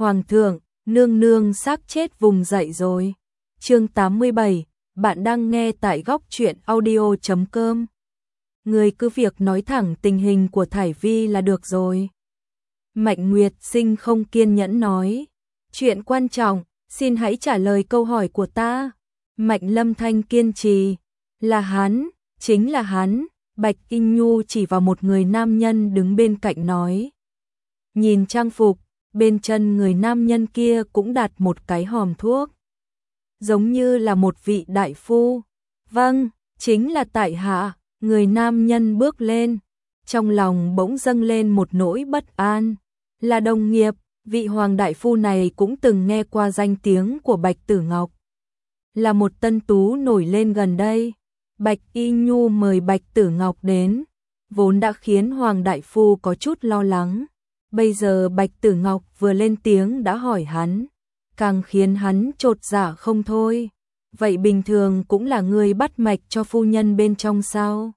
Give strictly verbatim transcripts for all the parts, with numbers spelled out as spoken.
Hoàng thượng, nương nương xác chết vùng dậy rồi. Chương tám mươi bảy, bạn đang nghe tại góc truyện audio chấm com. Người cứ việc nói thẳng tình hình của Thải Vi là được rồi. Mạnh Nguyệt Sinh không kiên nhẫn nói. Chuyện quan trọng, xin hãy trả lời câu hỏi của ta. Mạnh Lâm Thanh kiên trì. Là hắn, chính là hắn. Bạch Y Nhu chỉ vào một người nam nhân đứng bên cạnh nói. Nhìn trang phục, bên chân người nam nhân kia cũng đặt một cái hòm thuốc. Giống như là một vị đại phu. Vâng, chính là tại hạ. Người nam nhân bước lên. Trong lòng bỗng dâng lên một nỗi bất an. Là đồng nghiệp, vị hoàng đại phu này cũng từng nghe qua danh tiếng của Bạch Tử Ngọc. Là một tân tú nổi lên gần đây. Bạch Y Nhu mời Bạch Tử Ngọc đến, vốn đã khiến hoàng đại phu có chút lo lắng. Bây giờ Bạch Tử Ngọc vừa lên tiếng đã hỏi hắn, càng khiến hắn chột dạ không thôi. Vậy bình thường cũng là người bắt mạch cho phu nhân bên trong sao?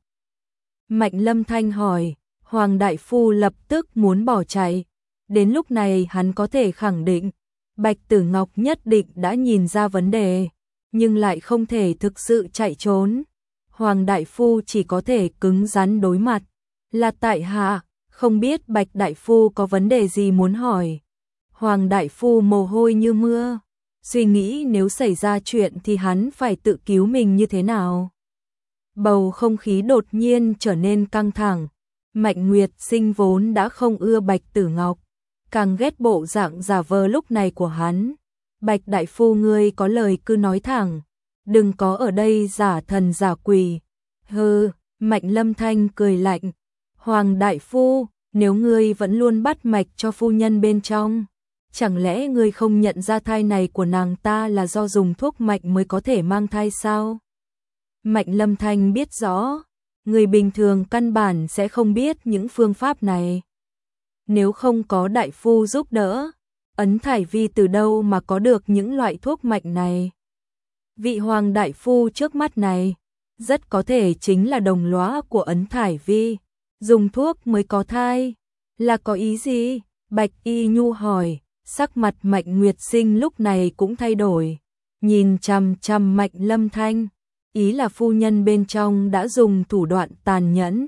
Mạnh Lâm Thanh hỏi, hoàng đại phu lập tức muốn bỏ chạy. Đến lúc này hắn có thể khẳng định, Bạch Tử Ngọc nhất định đã nhìn ra vấn đề, nhưng lại không thể thực sự chạy trốn. Hoàng đại phu chỉ có thể cứng rắn đối mặt. Là tại hạ, không biết Bạch đại phu có vấn đề gì muốn hỏi. Hoàng đại phu mồ hôi như mưa, suy nghĩ nếu xảy ra chuyện thì hắn phải tự cứu mình như thế nào. Bầu không khí đột nhiên trở nên căng thẳng. Mạnh Nguyệt Sinh vốn đã không ưa Bạch Tử Ngọc, càng ghét bộ dạng giả vờ lúc này của hắn. Bạch đại phu ngươi có lời cứ nói thẳng, đừng có ở đây giả thần giả quỷ. Hừ, Mạnh Lâm Thanh cười lạnh. Hoàng đại phu, nếu ngươi vẫn luôn bắt mạch cho phu nhân bên trong, chẳng lẽ ngươi không nhận ra thai này của nàng ta là do dùng thuốc mạch mới có thể mang thai sao? Mạnh Lâm Thanh biết rõ, người bình thường căn bản sẽ không biết những phương pháp này. Nếu không có đại phu giúp đỡ, Ấn Thải Vi từ đâu mà có được những loại thuốc mạch này? Vị hoàng đại phu trước mắt này, rất có thể chính là đồng lõa của Ấn Thải Vi, dùng thuốc mới có thai. Là có ý gì? Bạch Y Nhu hỏi, sắc mặt Mạnh Nguyệt Sinh lúc này cũng thay đổi, nhìn chằm chằm Mạnh Lâm Thanh, ý là phu nhân bên trong đã dùng thủ đoạn tàn nhẫn.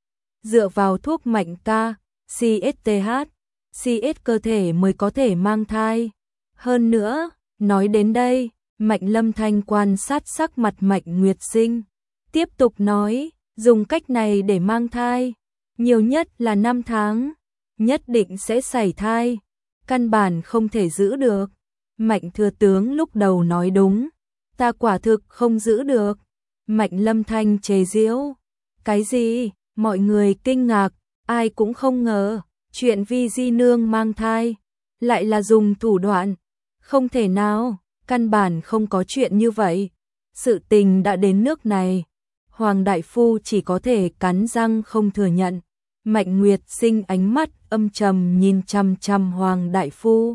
Dựa vào thuốc mạnh ca, xê ét tê hát, xê ét cơ thể mới có thể mang thai. Hơn nữa, nói đến đây, Mạnh Lâm Thanh quan sát sắc mặt Mạnh Nguyệt Sinh, tiếp tục nói, dùng cách này để mang thai, nhiều nhất là năm tháng, nhất định sẽ sảy thai, căn bản không thể giữ được. Mạnh thừa tướng lúc đầu nói đúng, ta quả thực không giữ được. Mạnh Lâm Thanh chế giễu, cái gì? Mọi người kinh ngạc, ai cũng không ngờ, chuyện Vi Di Nương mang thai, lại là dùng thủ đoạn, không thể nào. Căn bản không có chuyện như vậy. Sự tình đã đến nước này, hoàng đại phu chỉ có thể cắn răng không thừa nhận. Mạnh Nguyệt Sinh ánh mắt âm trầm nhìn chằm chằm hoàng đại phu.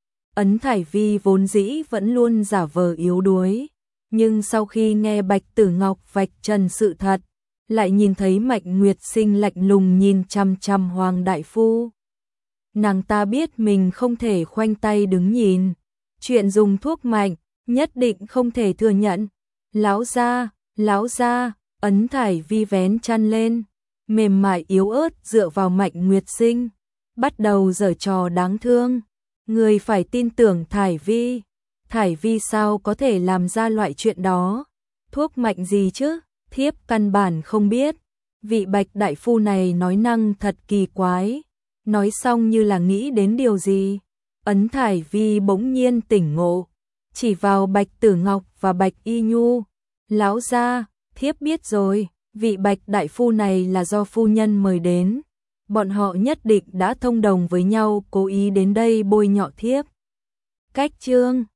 Ấn Thải Vi vốn dĩ vẫn luôn giả vờ yếu đuối, nhưng sau khi nghe Bạch Tử Ngọc vạch trần sự thật, lại nhìn thấy Mạnh Nguyệt Sinh lạnh lùng nhìn chằm chằm hoàng đại phu. Nàng ta biết mình không thể khoanh tay đứng nhìn. Chuyện dùng thuốc mạnh, nhất định không thể thừa nhận. Lão gia, lão gia, Ấn Thải Vi vén chăn lên, mềm mại yếu ớt dựa vào Mạnh Nguyệt Sinh, bắt đầu giở trò đáng thương. Người phải tin tưởng Thải Vi. Thải Vi sao có thể làm ra loại chuyện đó? Thuốc mạnh gì chứ? Thiếp căn bản không biết. Vị Bạch đại phu này nói năng thật kỳ quái. Nói xong như là nghĩ đến điều gì. Ấn Thải Vi bỗng nhiên tỉnh ngộ, chỉ vào Bạch Tử Ngọc và Bạch Y Nhu. Lão gia, thiếp biết rồi, vị Bạch đại phu này là do phu nhân mời đến. Bọn họ nhất định đã thông đồng với nhau cố ý đến đây bôi nhọ thiếp. Cách chương